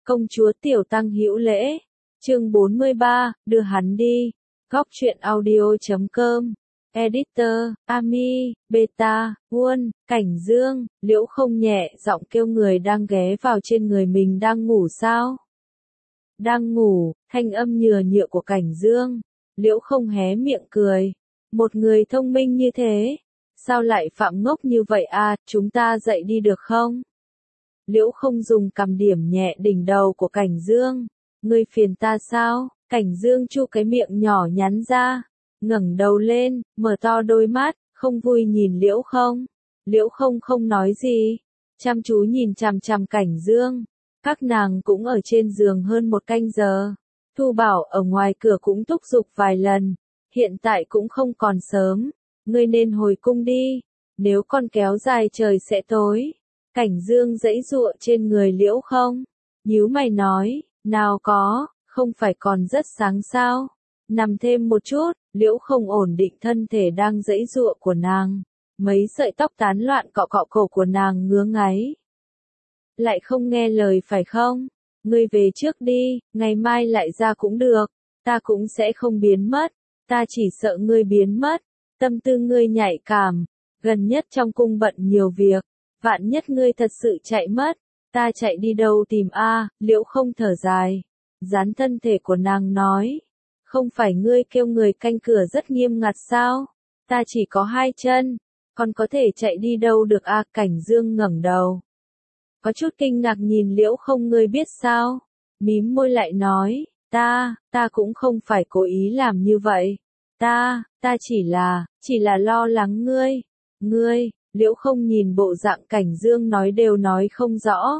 Công chúa Tiểu Tăng hữu lễ. Chương 43, đưa hắn đi. Góc truyện audio.com. Editor, Ami, Beta, Won, Cảnh Dương, Liễu Không nhẹ giọng kêu người đang ghé vào trên người mình đang ngủ sao? Đang ngủ, thanh âm nhừa nhựa của Cảnh Dương. Liễu Không hé miệng cười. Một người thông minh như thế, sao lại phạm ngốc như vậy à, chúng ta dậy đi được không? Liễu Không dùng cầm điểm nhẹ đỉnh đầu của Cảnh Dương. Ngươi phiền ta sao? Cảnh Dương chu cái miệng nhỏ nhắn ra, ngẩng đầu lên, mở to đôi mắt, không vui nhìn Liễu Không. Liễu Không không nói gì, chăm chú nhìn chằm chằm Cảnh Dương. Các nàng cũng ở trên giường hơn một canh giờ. Thu Bảo ở ngoài cửa cũng thúc giục vài lần. Hiện tại cũng không còn sớm, ngươi nên hồi cung đi, nếu con kéo dài trời sẽ tối. Cảnh Dương giãy giụa trên người Liễu Không, nhíu mày nói, nào có, không phải còn rất sáng sao? Nằm thêm một chút. Liễu Không ổn định thân thể đang giãy giụa của nàng, mấy sợi tóc tán loạn cọ cọ cổ của nàng ngứa ngáy. Lại không nghe lời phải không? Ngươi về trước đi, ngày mai lại ra cũng được, ta cũng sẽ không biến mất. Ta chỉ sợ ngươi biến mất, tâm tư ngươi nhạy cảm, gần nhất trong cung bận nhiều việc, vạn nhất ngươi thật sự chạy mất, ta chạy đi đâu tìm a? Liễu Không thở dài, dán thân thể của nàng nói, không phải ngươi kêu người canh cửa rất nghiêm ngặt sao? Ta chỉ có 2 chân, còn có thể chạy đi đâu được a? Cảnh Dương ngẩng đầu, có chút kinh ngạc nhìn Liễu Không, ngươi biết sao? Mím môi lại nói, ta cũng không phải cố ý làm như vậy. Ta chỉ là lo lắng ngươi. Liễu Không nhìn bộ dạng Cảnh Dương nói đều nói không rõ.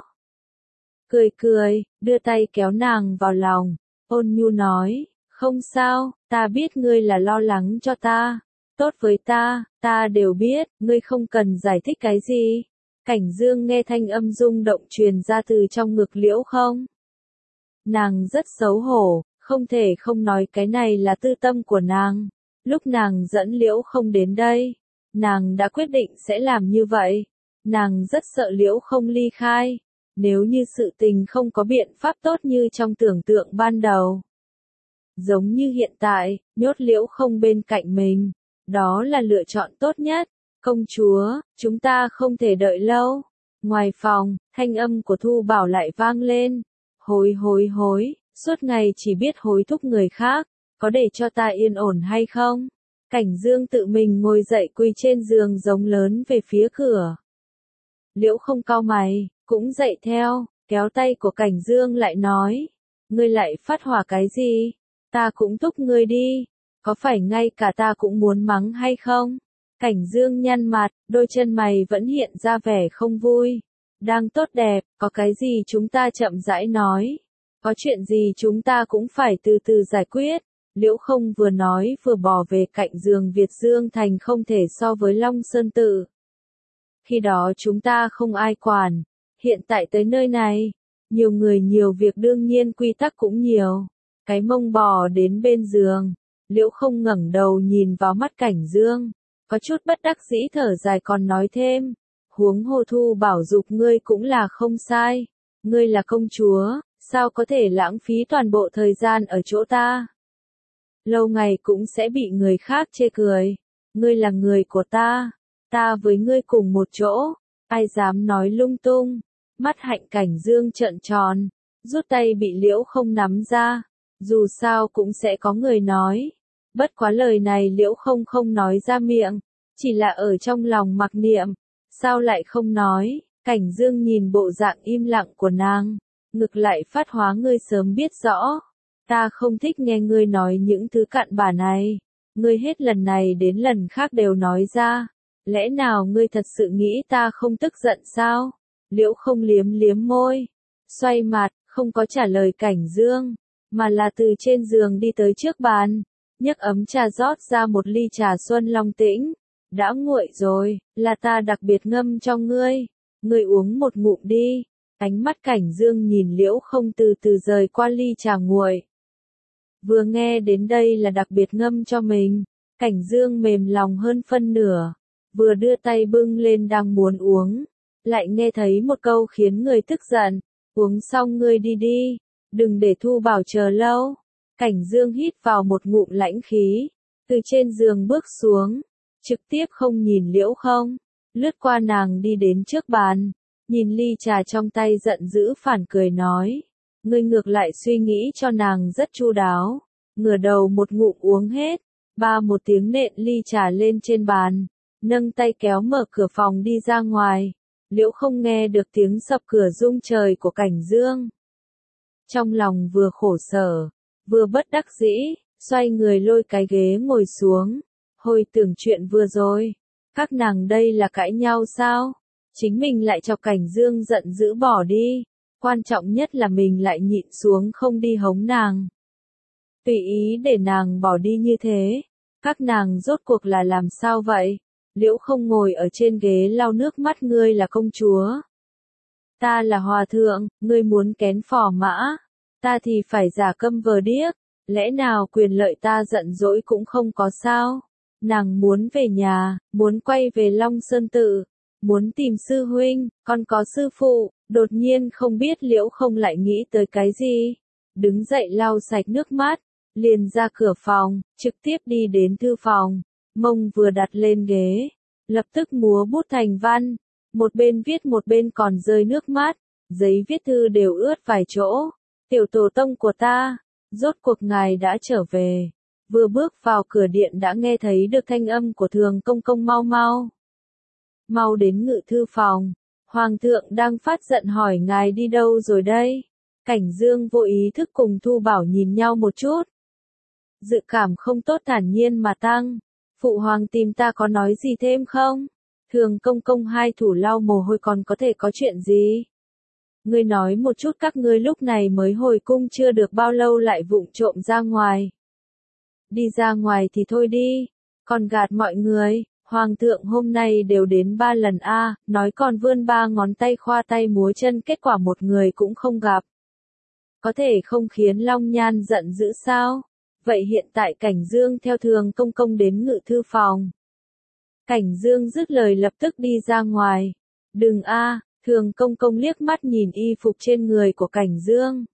Cười, đưa tay kéo nàng vào lòng, ôn nhu nói, không sao, ta biết ngươi là lo lắng cho ta. Tốt với ta đều biết, ngươi không cần giải thích cái gì. Cảnh Dương nghe thanh âm rung động truyền ra từ trong ngực Liễu Không. Nàng rất xấu hổ, không thể không nói cái này là tư tâm của nàng. Lúc nàng dẫn Liễu Không đến đây, nàng đã quyết định sẽ làm như vậy. Nàng rất sợ Liễu Không ly khai, nếu như sự tình không có biện pháp tốt như trong tưởng tượng ban đầu. Giống như hiện tại, nhốt Liễu Không bên cạnh mình, đó là lựa chọn tốt nhất. Công chúa, chúng ta không thể đợi lâu. Ngoài phòng, thanh âm của Thu Bảo lại vang lên. Hối, suốt ngày chỉ biết hối thúc người khác, có để cho ta yên ổn hay không? Cảnh Dương tự mình ngồi dậy quỳ trên giường giống lớn về phía cửa. Liễu Không cau mày, cũng dậy theo, kéo tay của Cảnh Dương lại nói, ngươi lại phát hỏa cái gì? Ta cũng thúc ngươi đi, có phải ngay cả ta cũng muốn mắng hay không? Cảnh Dương nhăn mặt, đôi chân mày vẫn hiện ra vẻ không vui. Đang tốt đẹp, có cái gì chúng ta chậm rãi nói. Có chuyện gì chúng ta cũng phải từ từ giải quyết. Liễu Không vừa nói vừa bỏ về cạnh giường. Việt Dương Thành không thể so với Long Sơn Tự. Khi đó chúng ta không ai quản. Hiện tại tới nơi này, nhiều người nhiều việc đương nhiên quy tắc cũng nhiều. Cái mông bò đến bên giường. Liễu Không ngẩng đầu nhìn vào mắt Cảnh Dương, có chút bất đắc dĩ thở dài còn nói thêm. Huống hồ Thu Bảo dục ngươi cũng là không sai. Ngươi là công chúa, sao có thể lãng phí toàn bộ thời gian ở chỗ ta? Lâu ngày cũng sẽ bị người khác chê cười. Ngươi là người của ta với ngươi cùng một chỗ, ai dám nói lung tung. Mắt Hạnh Cảnh Dương trợn tròn, rút tay bị Liễu Không nắm ra. Dù sao cũng sẽ có người nói. Bất quá lời này Liễu Không không nói ra miệng, chỉ là ở trong lòng mặc niệm. Sao lại không nói? Cảnh Dương nhìn bộ dạng im lặng của nàng, ngược lại phát hóa, ngươi sớm biết rõ. Ta không thích nghe ngươi nói những thứ cặn bã này. Ngươi hết lần này đến lần khác đều nói ra. Lẽ nào ngươi thật sự nghĩ ta không tức giận sao? Liễu Không liếm liếm môi, xoay mặt, không có trả lời Cảnh Dương, mà là từ trên giường đi tới trước bàn, nhấc ấm trà rót ra một ly trà xuân Long Tĩnh. Đã nguội rồi, là ta đặc biệt ngâm cho ngươi. Ngươi uống một ngụm đi. Ánh mắt Cảnh Dương nhìn Liễu Không từ từ rời qua ly trà nguội. Vừa nghe đến đây là đặc biệt ngâm cho mình, Cảnh Dương mềm lòng hơn phân nửa. Vừa đưa tay bưng lên đang muốn uống, lại nghe thấy một câu khiến người tức giận. Uống xong ngươi đi đi, đừng để Thu Bảo chờ lâu. Cảnh Dương hít vào một ngụm lãnh khí, từ trên giường bước xuống, trực tiếp không nhìn Liễu Không, lướt qua nàng đi đến trước bàn, nhìn ly trà trong tay giận dữ phản cười nói, ngươi ngược lại suy nghĩ cho nàng rất chu đáo, ngửa đầu một ngụm uống hết, ba một tiếng nện ly trà lên trên bàn, nâng tay kéo mở cửa phòng đi ra ngoài. Liễu Không nghe được tiếng sập cửa rung trời của Cảnh Dương. Trong lòng vừa khổ sở, vừa bất đắc dĩ, xoay người lôi cái ghế ngồi xuống. Hồi tưởng chuyện vừa rồi, các nàng đây là cãi nhau sao? Chính mình lại cho Cảnh Dương giận dữ bỏ đi. Quan trọng nhất là mình lại nhịn xuống không đi hống nàng. Tùy ý để nàng bỏ đi như thế. Các nàng rốt cuộc là làm sao vậy? Liễu Không ngồi ở trên ghế lau nước mắt, ngươi là công chúa. Ta là hòa thượng, ngươi muốn kén phò mã. Ta thì phải giả câm vờ điếc. Lẽ nào quyền lợi ta giận dỗi cũng không có sao? Nàng muốn về nhà, muốn quay về Long Sơn Tự, muốn tìm sư huynh, còn có sư phụ. Đột nhiên không biết Liễu Không lại nghĩ tới cái gì. Đứng dậy lau sạch nước mắt, liền ra cửa phòng, trực tiếp đi đến thư phòng. Mông vừa đặt lên ghế, lập tức múa bút thành văn, một bên viết một bên còn rơi nước mắt, giấy viết thư đều ướt vài chỗ. Tiểu tổ tông của ta, rốt cuộc ngài đã trở về. Vừa bước vào cửa điện đã nghe thấy được thanh âm của Thường Công Công, mau đến ngự thư phòng. Hoàng thượng đang phát giận hỏi ngài đi đâu rồi đây? Cảnh Dương vô ý thức cùng Thu Bảo nhìn nhau một chút. Dự cảm không tốt thản nhiên mà tăng. Phụ hoàng tìm ta có nói gì thêm không? Thường Công Công hai thủ lau mồ hôi, còn có thể có chuyện gì? Ngươi nói một chút, các ngươi lúc này mới hồi cung chưa được bao lâu lại vụng trộm ra ngoài. Đi ra ngoài thì thôi đi, còn gạt mọi người. Hoàng thượng hôm nay đều đến 3 lần a, nói còn vươn 3 ngón tay khoa tay múa chân, kết quả một người cũng không gặp. Có thể không khiến Long Nhan giận dữ sao? Vậy hiện tại Cảnh Dương theo Thường Công Công đến ngự thư phòng. Cảnh Dương dứt lời lập tức đi ra ngoài. Đừng a, Thường Công Công liếc mắt nhìn y phục trên người của Cảnh Dương.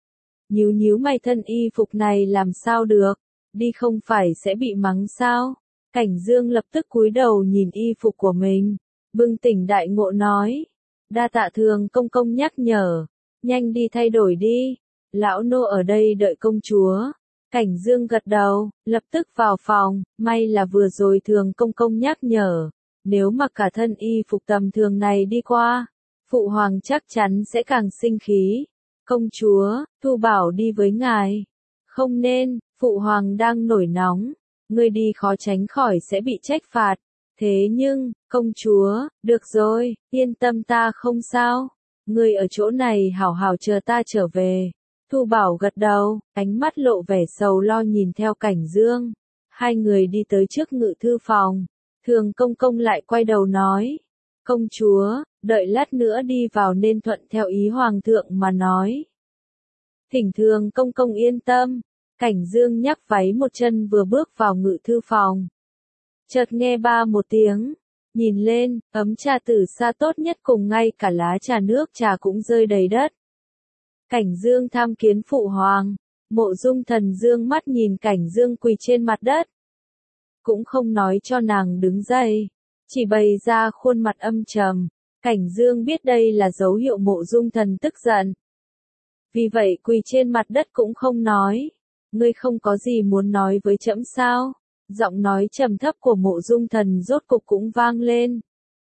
Nhíu nhíu mày, thân y phục này làm sao được, đi không phải sẽ bị mắng sao? Cảnh Dương lập tức cúi đầu nhìn y phục của mình, bừng tỉnh đại ngộ nói. Đa tạ Thường Công Công nhắc nhở, nhanh đi thay đổi đi, lão nô ở đây đợi công chúa. Cảnh Dương gật đầu, lập tức vào phòng, may là vừa rồi Thường Công Công nhắc nhở, nếu mặc cả thân y phục tầm thường này đi qua, phụ hoàng chắc chắn sẽ càng sinh khí. Công chúa, Thu Bảo đi với ngài. Không nên, phụ hoàng đang nổi nóng, ngươi đi khó tránh khỏi sẽ bị trách phạt. Thế nhưng, công chúa, được rồi, yên tâm, ta không sao. Ngươi ở chỗ này hảo hảo chờ ta trở về. Thu Bảo gật đầu, ánh mắt lộ vẻ sầu lo nhìn theo Cảnh Dương. Hai người đi tới trước ngự thư phòng. Thường Công Công lại quay đầu nói. Công chúa, đợi lát nữa đi vào nên thuận theo ý hoàng thượng mà nói. Thỉnh Thường Công Công yên tâm. Cảnh Dương nhắc váy một chân vừa bước vào ngự thư phòng. Chợt nghe ba một tiếng. Nhìn lên, ấm trà từ xa tốt nhất cùng ngay cả lá trà nước trà cũng rơi đầy đất. Cảnh Dương tham kiến phụ hoàng. Mộ Dung Thần dương mắt nhìn Cảnh Dương quỳ trên mặt đất. Cũng không nói cho nàng đứng dậy, chỉ bày ra khuôn mặt âm trầm. Cảnh Dương biết đây là dấu hiệu Mộ Dung Thần tức giận. Vì vậy quỳ trên mặt đất cũng không nói. Ngươi không có gì muốn nói với trẫm sao? Giọng nói trầm thấp của Mộ Dung Thần rốt cục cũng vang lên.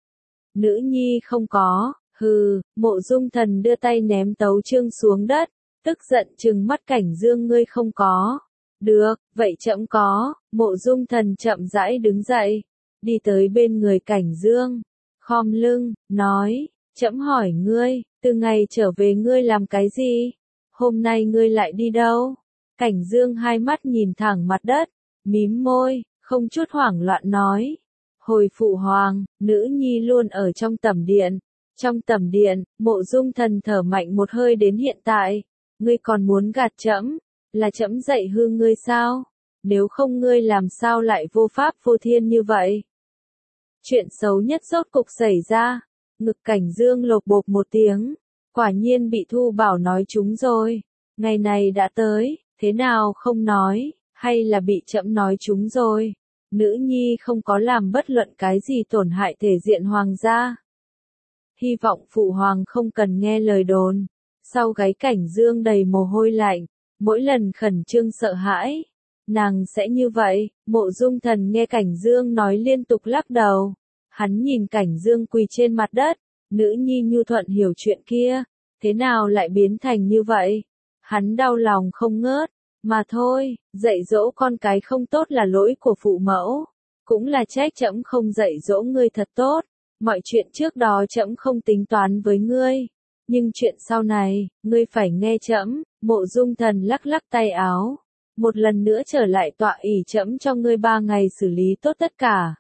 Nữ nhi không có. Hừ, Mộ Dung Thần đưa tay ném tấu chương xuống đất, tức giận trừng mắt Cảnh Dương, ngươi không có. Được, vậy trẫm có. Mộ Dung Thần chậm rãi đứng dậy, đi tới bên người Cảnh Dương, khom lưng, nói, trẫm hỏi ngươi, từ ngày trở về ngươi làm cái gì? Hôm nay ngươi lại đi đâu? Cảnh Dương hai mắt nhìn thẳng mặt đất, mím môi, không chút hoảng loạn nói. Hồi phụ hoàng, nữ nhi luôn ở trong tẩm điện. Trong tẩm điện, Mộ Dung Thần thở mạnh một hơi, đến hiện tại, ngươi còn muốn gạt trẫm, là trẫm dạy hư ngươi sao? Nếu không ngươi làm sao lại vô pháp vô thiên như vậy? Chuyện xấu nhất rốt cục xảy ra, ngực Cảnh Dương lột bột một tiếng, Quả nhiên bị Thu Bảo nói trúng rồi. Ngày này đã tới, thế nào không nói, hay là bị trẫm nói trúng rồi. Nữ nhi không có làm bất luận cái gì tổn hại thể diện hoàng gia. Hy vọng phụ hoàng không cần nghe lời đồn. Sau gáy Cảnh Dương đầy mồ hôi lạnh, mỗi lần khẩn trương sợ hãi. Nàng sẽ như vậy. Mộ Dung Thần nghe Cảnh Dương nói liên tục lắc đầu. Hắn nhìn Cảnh Dương quỳ trên mặt đất. Nữ nhi nhu thuận hiểu chuyện kia, thế nào lại biến thành như vậy? Hắn đau lòng không ngớt. Mà thôi, dạy dỗ con cái không tốt là lỗi của phụ mẫu, cũng là trách trẫm không dạy dỗ ngươi thật tốt. Mọi chuyện trước đó trẫm không tính toán với ngươi, nhưng chuyện sau này, ngươi phải nghe trẫm. Mộ Dung Thần lắc lắc tay áo, một lần nữa trở lại tọa ỷ, trẫm cho ngươi 3 ngày xử lý tốt tất cả.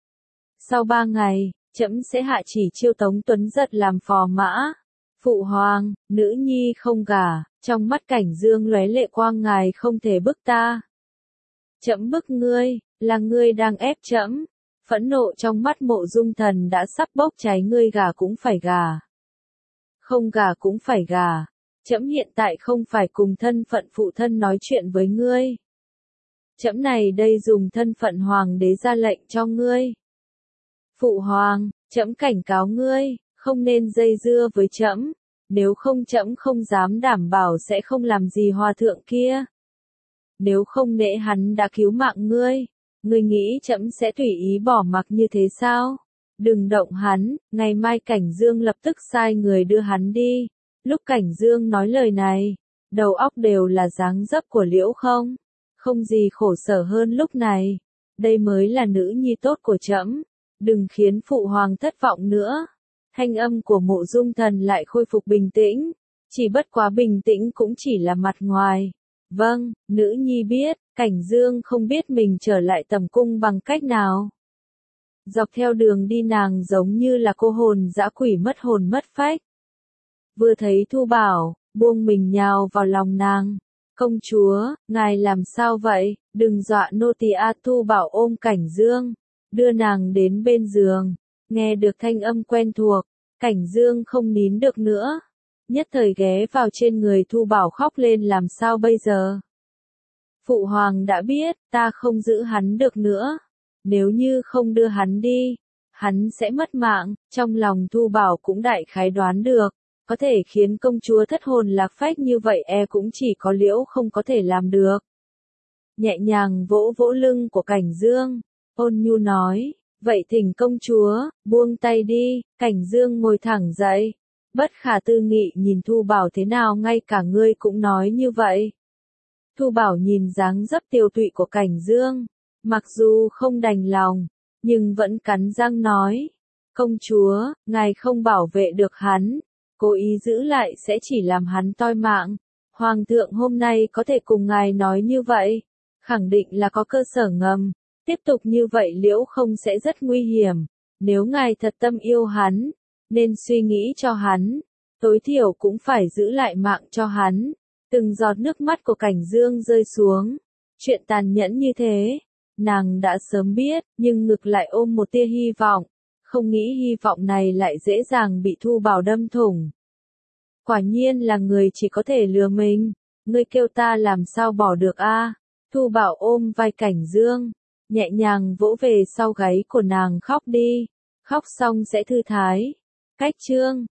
Sau 3 ngày, trẫm sẽ hạ chỉ chiêu Tống Tuấn Giật làm phò mã. Phụ hoàng, nữ nhi không gả. Trong mắt Cảnh Dương lóe lệ quang, ngài không thể bức ta. Trẫm bức ngươi, là ngươi đang ép trẫm. Phẫn nộ trong mắt Mộ Dung Thần đã sắp bốc cháy, ngươi gả cũng phải gả. Không gả cũng phải gả. Trẫm hiện tại không phải cùng thân phận phụ thân nói chuyện với ngươi. Trẫm này đây dùng thân phận hoàng đế ra lệnh cho ngươi. Phụ hoàng, trẫm cảnh cáo ngươi, không nên dây dưa với trẫm. Nếu không trẫm không dám đảm bảo sẽ không làm gì hòa thượng kia. Nếu không nể hắn đã cứu mạng ngươi, ngươi nghĩ trẫm sẽ tùy ý bỏ mặc như thế sao? Đừng động hắn, ngày mai Cảnh Dương lập tức sai người đưa hắn đi. Lúc Cảnh Dương nói lời này, đầu óc đều là dáng dấp của Liễu Không. Không gì khổ sở hơn lúc này. Đây mới là nữ nhi tốt của trẫm. Đừng khiến phụ hoàng thất vọng nữa. Thanh âm của Mộ Dung Thần lại khôi phục bình tĩnh. Chỉ bất quá bình tĩnh cũng chỉ là mặt ngoài. Vâng, nữ nhi biết. Cảnh Dương không biết mình trở lại tầm cung bằng cách nào. Dọc theo đường đi nàng giống như là cô hồn dã quỷ mất hồn mất phách. Vừa thấy Thu Bảo, buông mình nhào vào lòng nàng. Công chúa, ngài làm sao vậy? Đừng dọa nô tỳ a. Thu Bảo ôm Cảnh Dương, đưa nàng đến bên giường. Nghe được thanh âm quen thuộc, Cảnh Dương không nín được nữa. Nhất thời ghé vào trên người Thu Bảo khóc lên. Làm sao bây giờ? Phụ hoàng đã biết, ta không giữ hắn được nữa. Nếu như không đưa hắn đi, hắn sẽ mất mạng. Trong lòng Thu Bảo cũng đại khái đoán được. Có thể khiến công chúa thất hồn lạc phách như vậy cũng chỉ có Liễu Không có thể làm được. Nhẹ nhàng vỗ vỗ lưng của Cảnh Dương, ôn nhu nói, vậy thỉnh công chúa, buông tay đi. Cảnh Dương ngồi thẳng dậy, bất khả tư nghị nhìn Thu Bảo, thế nào ngay cả ngươi cũng nói như vậy. Thu Bảo nhìn dáng dấp tiều tụy của Cảnh Dương, mặc dù không đành lòng, nhưng vẫn cắn răng nói, công chúa, ngài không bảo vệ được hắn, cố ý giữ lại sẽ chỉ làm hắn toi mạng. Hoàng thượng hôm nay có thể cùng ngài nói như vậy, khẳng định là có cơ sở ngầm. Tiếp tục như vậy Liễu Không sẽ rất nguy hiểm. Nếu ngài thật tâm yêu hắn, nên suy nghĩ cho hắn, tối thiểu cũng phải giữ lại mạng cho hắn. Từng giọt nước mắt của Cảnh Dương rơi xuống. Chuyện tàn nhẫn như thế, nàng đã sớm biết, nhưng ngực lại ôm một tia hy vọng. Không nghĩ hy vọng này lại dễ dàng bị Thu Bảo đâm thủng. Quả nhiên là người chỉ có thể lừa mình. Ngươi kêu ta làm sao bỏ được a? Thu Bảo ôm vai Cảnh Dương, nhẹ nhàng vỗ về sau gáy của nàng, khóc đi. Khóc xong sẽ thư thái. Cách chương